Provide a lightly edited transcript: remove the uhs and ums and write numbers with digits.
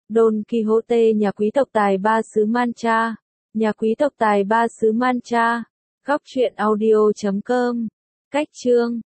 Don Quixote nhà quý tộc tài ba xứ Mancha. Nhà quý tộc tài ba xứ Mancha. Góc truyện audio.com. Cách chương